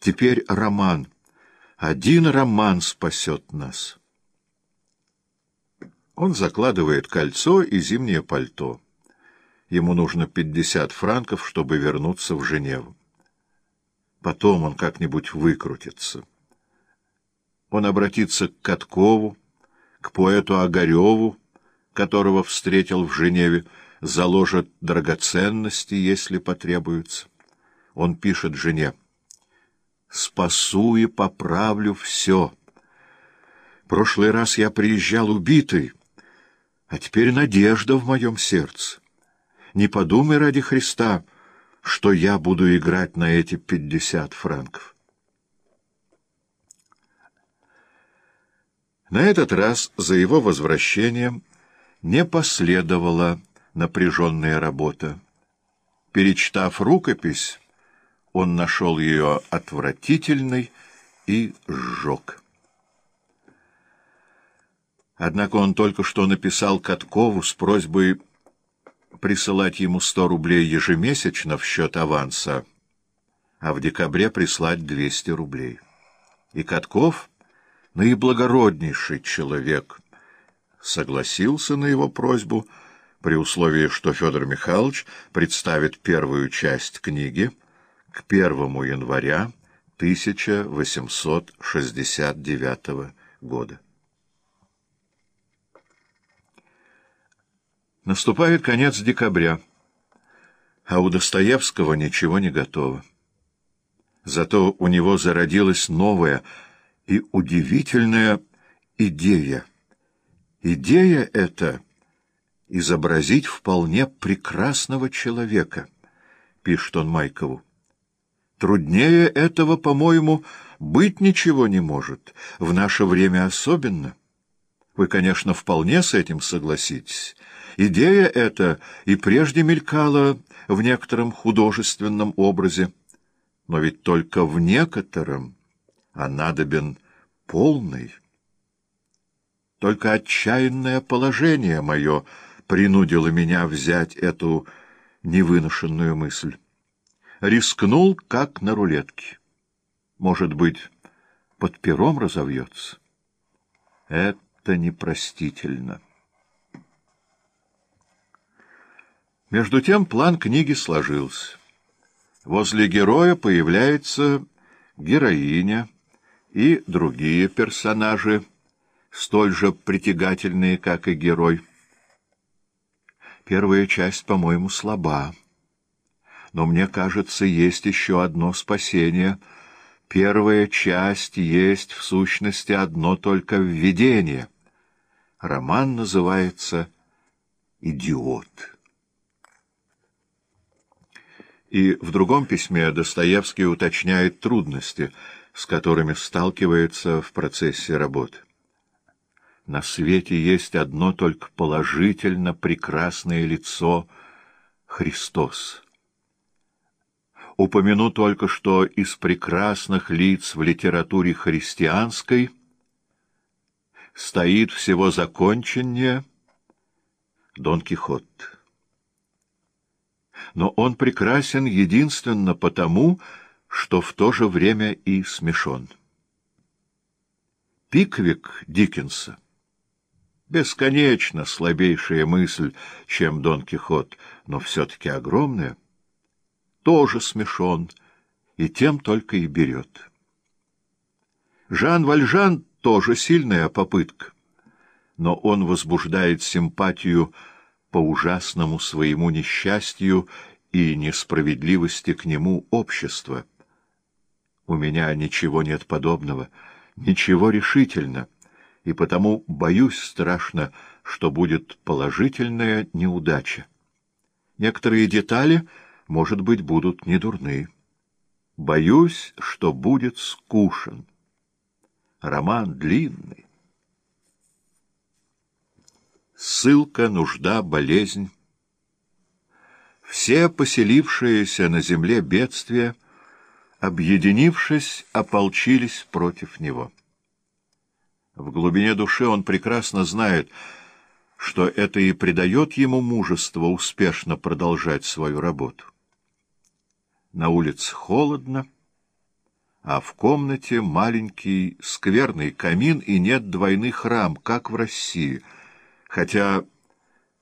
Теперь роман. Один роман спасет нас. Он закладывает кольцо и зимнее пальто. Ему нужно 50 франков, чтобы вернуться в Женеву. Потом он как-нибудь выкрутится. Он обратится к Каткову, к поэту Огареву, которого встретил в Женеве, заложит драгоценности, если потребуется. Он пишет жене: «Спасу и поправлю все. Прошлый раз я приезжал убитый, а теперь надежда в моем сердце. Не подумай ради Христа, что я буду играть на эти 50 франков». На этот раз за его возвращением не последовала напряженная работа. Перечитав рукопись, он нашел ее отвратительной и сжег. Однако он только что написал Каткову с просьбой присылать ему 100 рублей ежемесячно в счет аванса, а в декабре прислать 200 рублей. И Катков, наиблагороднейший человек, согласился на его просьбу при условии, что Федор Михайлович представит первую часть книги к 1 января 1869 года. Наступает конец декабря, а у Достоевского ничего не готово. Зато у него зародилась новая и удивительная идея. Идея эта — изобразить вполне прекрасного человека, пишет он Майкову. Труднее этого, по-моему, быть ничего не может, в наше время особенно. Вы, конечно, вполне с этим согласитесь. Идея эта и прежде мелькала в некотором художественном образе, но ведь только в некотором, а надобен полный. Только отчаянное положение мое принудило меня взять эту невыношенную мысль. Рискнул, как на рулетке. Может быть, под пером разовьется? Это непростительно. Между тем план книги сложился. Возле героя появляется героиня и другие персонажи, столь же притягательные, как и герой. Первая часть, по-моему, слаба. Но мне кажется, есть еще одно спасение. Первая часть есть, в сущности, одно только введение. Роман называется «Идиот». И в другом письме Достоевский уточняет трудности, с которыми сталкивается в процессе работы. На свете есть одно только положительно прекрасное лицо — Христос. Упомяну только, что из прекрасных лиц в литературе христианской стоит всего законченнее Дон Кихот. Но он прекрасен единственно потому, что в то же время и смешон. Пиквик Диккенса — бесконечно слабейшая мысль, чем Дон Кихот, но все-таки огромная — тоже смешон, и тем только и берет. Жан Вальжан — тоже сильная попытка, но он возбуждает симпатию по ужасному своему несчастью и несправедливости к нему общества. У меня ничего нет подобного, ничего решительно, и потому боюсь страшно, что будет положительная неудача. Некоторые детали, может быть, будут недурны. Боюсь, что будет скучен. Роман длинный. Ссылка, нужда, болезнь. Все поселившиеся на земле бедствия, объединившись, ополчились против него. В глубине души он прекрасно знает, что это и придает ему мужество успешно продолжать свою работу. На улице холодно, а в комнате маленький скверный камин и нет двойных рам, как в России, хотя